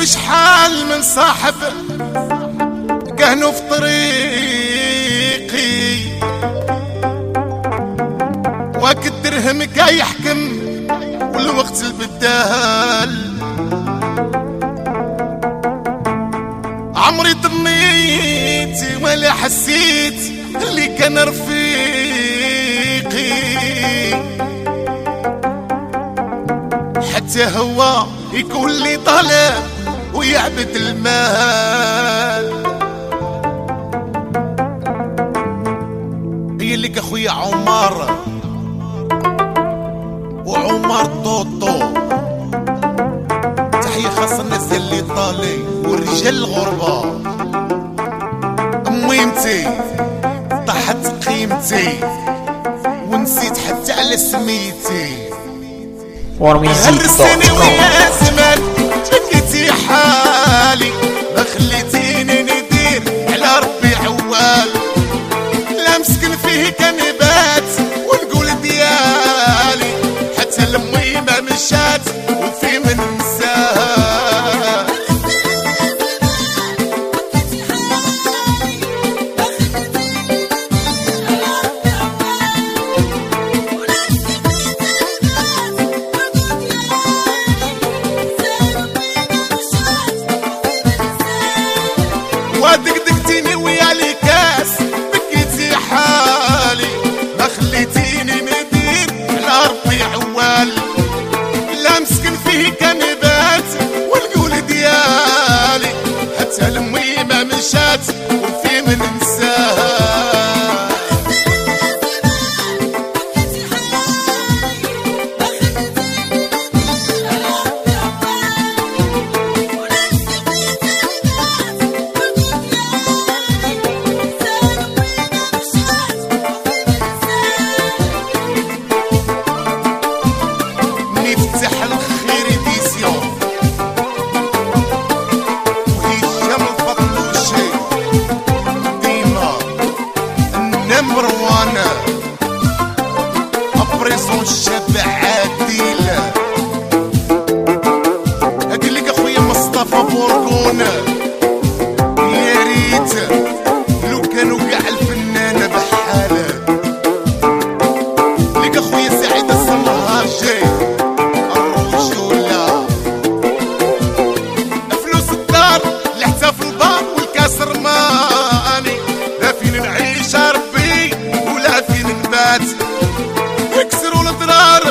شحال من صاحب كانوا في طريقي وقت الدرهم يحكم والوقت البدال. عمري ضنيت ولا حسيت اللي كان رفيقي حتى هو يكون لي طالب ويعبد المال. هي لك اخويا عمر وعمر طوطو، تحية خاصة الناس اللي طالي والرجال الغربة. ميمتي طاحت قيمتي ونسيت حتى على سميتي. هرسني ويا زمان شكيتي حالي ما خليتيني ندير على ربي عوال. لا مسكن فيه كنبات ونقول ديالي حتى لمي ما مشات وفي من نساها. ودقدقتيني ويا لي كاس بكيتي حالي ما خليتيني ندير على ربي عوال. لا مسكن فيه كنبات والقول ديالي حتى لمي ما مشات وفي من نساها. أبريسون الشاب عادل أقلك أخويا مصطفى بورقونة. يا ريت لو كانوا قاع الفنانة بحالة. لك أخويا سعيد الصمهاجي الرجولة. فلوس الدار لحتى في البار والكاس رماني. لا فين نعيش ربي ولا فين نبات. يكسروا الضرار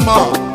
الرمى